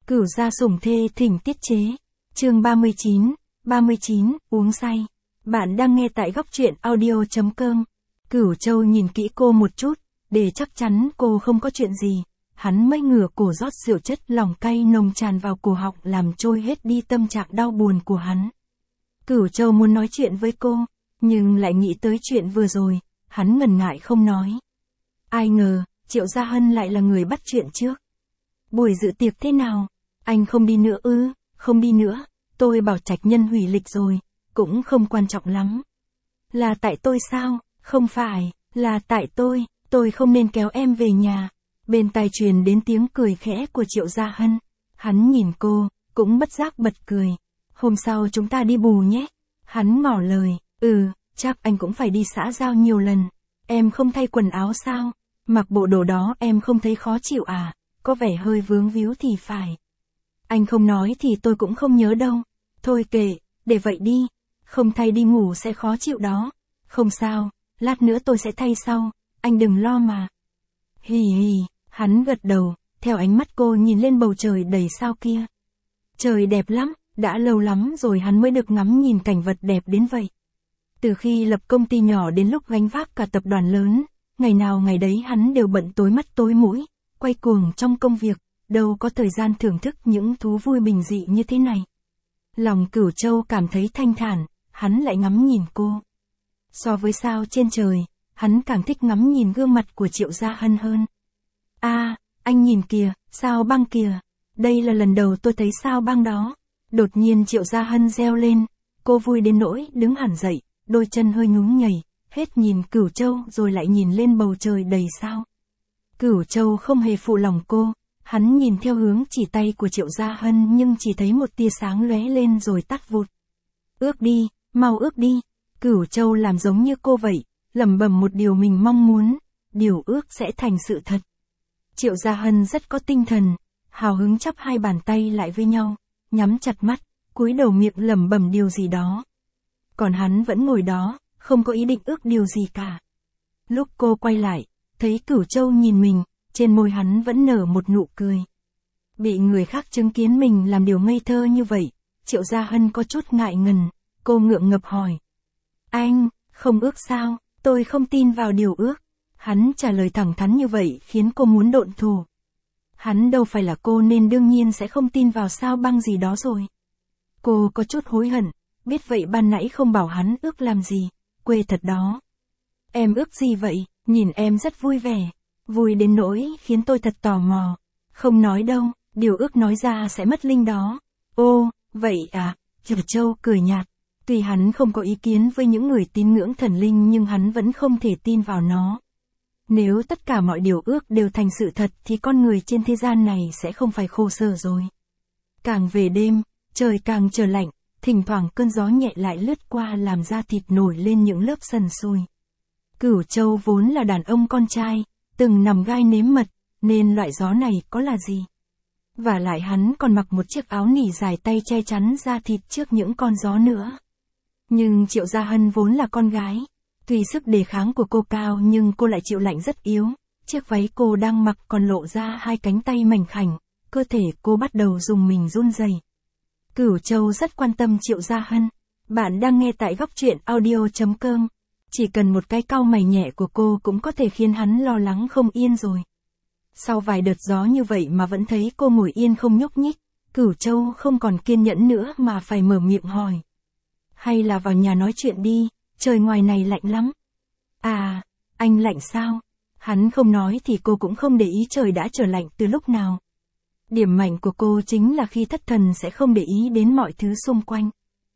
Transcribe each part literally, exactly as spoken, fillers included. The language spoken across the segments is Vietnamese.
Cửu gia sủng thê thỉnh tiết chế. Chương ba mươi chín, ba mươi chín, uống say. Bạn đang nghe tại góc truyện audio chấm com. Cửu Châu nhìn kỹ cô một chút, để chắc chắn cô không có chuyện gì. Hắn mới ngửa cổ rót rượu chất lỏng cay nồng tràn vào cổ họng làm trôi hết đi tâm trạng đau buồn của hắn. Cửu Châu muốn nói chuyện với cô, nhưng lại nghĩ tới chuyện vừa rồi, hắn ngần ngại không nói. Ai ngờ, Triệu Gia Hân lại là người bắt chuyện trước. Buổi dự tiệc thế nào? Anh không đi nữa ư? Không đi nữa, tôi bảo Trạch Nhân hủy lịch rồi, cũng không quan trọng lắm. Là tại tôi sao? Không phải, là tại tôi, tôi không nên kéo em về nhà. Bên tai truyền đến tiếng cười khẽ của Triệu Gia Hân. Hắn nhìn cô, cũng bất giác bật cười. Hôm sau chúng ta đi bù nhé. Hắn ngỏ lời, ừ, chắc anh cũng phải đi xã giao nhiều lần. Em không thay quần áo sao? Mặc bộ đồ đó em không thấy khó chịu à? Có vẻ hơi vướng víu thì phải. Anh không nói thì tôi cũng không nhớ đâu. Thôi kệ, để vậy đi. Không thay đi ngủ sẽ khó chịu đó. Không sao, lát nữa tôi sẽ thay sau. Anh đừng lo mà. Hì hì, hắn gật đầu, theo ánh mắt cô nhìn lên bầu trời đầy sao kia. Trời đẹp lắm, đã lâu lắm rồi hắn mới được ngắm nhìn cảnh vật đẹp đến vậy. Từ khi lập công ty nhỏ đến lúc gánh vác cả tập đoàn lớn, ngày nào ngày đấy hắn đều bận tối mắt tối mũi, quay cuồng trong công việc, đâu có thời gian thưởng thức những thú vui bình dị như thế này. Lòng Cửu Châu cảm thấy thanh thản, hắn lại ngắm nhìn cô. So với sao trên trời, hắn càng thích ngắm nhìn gương mặt của Triệu Gia Hân hơn. A, à, anh nhìn kìa, sao băng kìa, đây là lần đầu tôi thấy sao băng đó. Đột nhiên Triệu Gia Hân reo lên, cô vui đến nỗi đứng hẳn dậy, đôi chân hơi nhún nhảy, hết nhìn Cửu Châu rồi lại nhìn lên bầu trời đầy sao. Cửu Châu không hề phụ lòng cô, hắn nhìn theo hướng chỉ tay của Triệu Gia Hân nhưng chỉ thấy một tia sáng lóe lên rồi tắt vụt. Ước đi, mau ước đi. Cửu Châu làm giống như cô vậy, lẩm bẩm một điều mình mong muốn, điều ước sẽ thành sự thật. Triệu Gia Hân rất có tinh thần, hào hứng chắp hai bàn tay lại với nhau, nhắm chặt mắt, cúi đầu miệng lẩm bẩm điều gì đó. Còn hắn vẫn ngồi đó, không có ý định ước điều gì cả. Lúc cô quay lại, thấy Cửu Châu nhìn mình, trên môi hắn vẫn nở một nụ cười. Bị người khác chứng kiến mình làm điều ngây thơ như vậy, Triệu Gia Hân có chút ngại ngần, cô ngượng ngập hỏi. Anh, không ước sao, tôi không tin vào điều ước. Hắn trả lời thẳng thắn như vậy khiến cô muốn độn thổ. Hắn đâu phải là cô nên đương nhiên sẽ không tin vào sao băng gì đó rồi. Cô có chút hối hận, biết vậy ban nãy không bảo hắn ước làm gì, quê thật đó. Em ước gì vậy, nhìn em rất vui vẻ, vui đến nỗi khiến tôi thật tò mò. Không nói đâu, điều ước nói ra sẽ mất linh đó. Ô, vậy à, Cửu Châu cười nhạt. Tuy hắn không có ý kiến với những người tín ngưỡng thần linh nhưng hắn vẫn không thể tin vào nó. Nếu tất cả mọi điều ước đều thành sự thật thì con người trên thế gian này sẽ không phải khổ sở rồi. Càng về đêm, trời càng trở lạnh, thỉnh thoảng cơn gió nhẹ lại lướt qua làm da thịt nổi lên những lớp sần sùi. Cửu Châu vốn là đàn ông con trai, từng nằm gai nếm mật, nên loại gió này có là gì. Và lại hắn còn mặc một chiếc áo nỉ dài tay che chắn da thịt trước những con gió nữa. Nhưng Triệu Gia Hân vốn là con gái. Tuy sức đề kháng của cô cao nhưng cô lại chịu lạnh rất yếu. Chiếc váy cô đang mặc còn lộ ra hai cánh tay mảnh khảnh. Cơ thể cô bắt đầu dùng mình run rẩy. Cửu Châu rất quan tâm Triệu Gia Hân. Bạn đang nghe tại góc truyện audio chấm com. Chỉ cần một cái cau mày nhẹ của cô cũng có thể khiến hắn lo lắng không yên rồi. Sau vài đợt gió như vậy mà vẫn thấy cô ngồi yên không nhúc nhích, Cửu Châu không còn kiên nhẫn nữa mà phải mở miệng hỏi. Hay là vào nhà nói chuyện đi, trời ngoài này lạnh lắm. À, anh lạnh sao? Hắn không nói thì cô cũng không để ý trời đã trở lạnh từ lúc nào. Điểm mạnh của cô chính là khi thất thần sẽ không để ý đến mọi thứ xung quanh.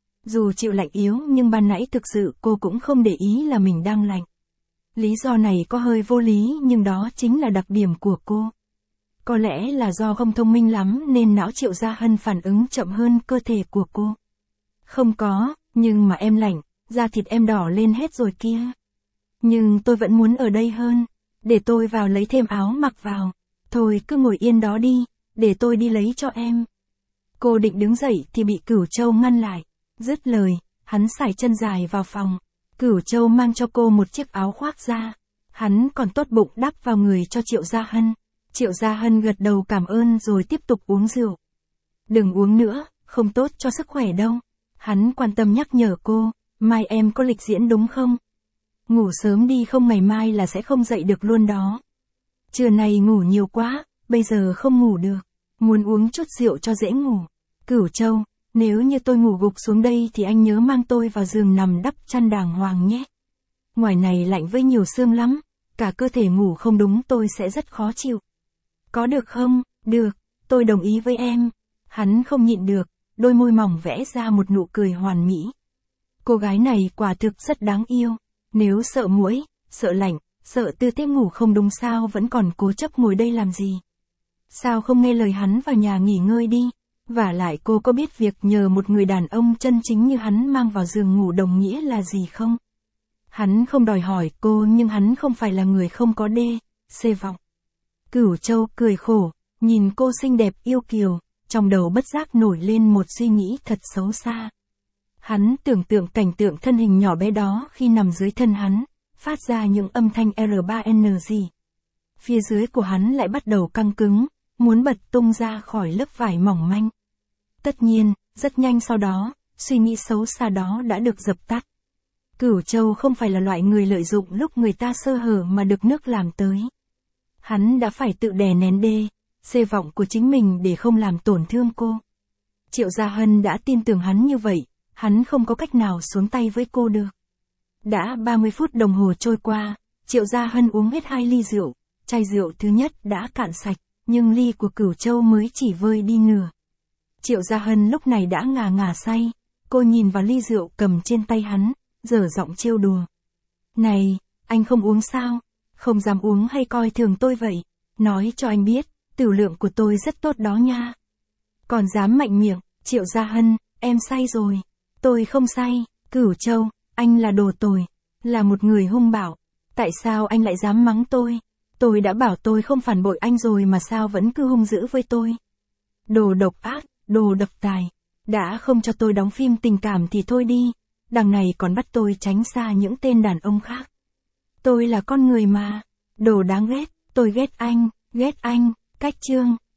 Dù chịu lạnh yếu nhưng ban nãy thực sự cô cũng không để ý là mình đang lạnh. Lý do này có hơi vô lý nhưng đó chính là đặc điểm của cô. Có lẽ là do không thông minh lắm nên não Triệu Gia Hân phản ứng chậm hơn cơ thể của cô. Không có, nhưng mà em lạnh, da thịt em đỏ lên hết rồi kia. Nhưng tôi vẫn muốn ở đây hơn, để tôi vào lấy thêm áo mặc vào. Thôi cứ ngồi yên đó đi, để tôi đi lấy cho em. Cô định đứng dậy thì bị Cửu Châu ngăn lại. Dứt lời, hắn sải chân dài vào phòng. Cửu Châu mang cho cô một chiếc áo khoác da. Hắn còn tốt bụng đắp vào người cho Triệu Gia Hân. Triệu Gia Hân gật đầu cảm ơn rồi tiếp tục uống rượu. Đừng uống nữa, không tốt cho sức khỏe đâu. Hắn quan tâm nhắc nhở cô, mai em có lịch diễn đúng không? Ngủ sớm đi không ngày mai là sẽ không dậy được luôn đó. Trưa này ngủ nhiều quá, bây giờ không ngủ được. Muốn uống chút rượu cho dễ ngủ. Cửu Châu, nếu như tôi ngủ gục xuống đây thì anh nhớ mang tôi vào giường nằm đắp chăn đàng hoàng nhé. Ngoài này lạnh với nhiều sương lắm, cả cơ thể ngủ không đúng tôi sẽ rất khó chịu. Có được không? Được, tôi đồng ý với em. Hắn không nhịn được, đôi môi mỏng vẽ ra một nụ cười hoàn mỹ. Cô gái này quả thực rất đáng yêu. Nếu sợ muỗi, sợ lạnh, sợ tư thế ngủ không đúng sao vẫn còn cố chấp ngồi đây làm gì? Sao không nghe lời hắn vào nhà nghỉ ngơi đi? Vả lại cô có biết việc nhờ một người đàn ông chân chính như hắn mang vào giường ngủ đồng nghĩa là gì không? Hắn không đòi hỏi cô nhưng hắn không phải là người không có đê, xê vọng. Cửu Châu cười khổ, nhìn cô xinh đẹp yêu kiều, trong đầu bất giác nổi lên một suy nghĩ thật xấu xa. Hắn tưởng tượng cảnh tượng thân hình nhỏ bé đó khi nằm dưới thân hắn, phát ra những âm thanh R ba N G. Phía dưới của hắn lại bắt đầu căng cứng, muốn bật tung ra khỏi lớp vải mỏng manh. Tất nhiên, rất nhanh sau đó, suy nghĩ xấu xa đó đã được dập tắt. Cửu Châu không phải là loại người lợi dụng lúc người ta sơ hở mà được nước làm tới. Hắn đã phải tự đè nén đê, xê vọng của chính mình để không làm tổn thương cô. Triệu Gia Hân đã tin tưởng hắn như vậy, hắn không có cách nào xuống tay với cô được. Đã ba mươi phút đồng hồ trôi qua, Triệu Gia Hân uống hết hai ly rượu, chai rượu thứ nhất đã cạn sạch, nhưng ly của Cửu Châu mới chỉ vơi đi nửa. Triệu Gia Hân lúc này đã ngà ngà say, cô nhìn vào ly rượu cầm trên tay hắn, dở giọng trêu đùa. Này, anh không uống sao? Không dám uống hay coi thường tôi vậy? Nói cho anh biết, tửu lượng của tôi rất tốt đó nha. Còn dám mạnh miệng, Triệu Gia Hân, em say rồi. Tôi không say, Cửu Châu, anh là đồ tồi, là một người hung bạo. Tại sao anh lại dám mắng tôi? Tôi đã bảo tôi không phản bội anh rồi mà sao vẫn cứ hung dữ với tôi? Đồ độc ác, đồ độc tài. Đã không cho tôi đóng phim tình cảm thì thôi đi. Đằng này còn bắt tôi tránh xa những tên đàn ông khác. Tôi là con người mà. Đồ đáng ghét, tôi ghét anh, ghét anh. Cách chương.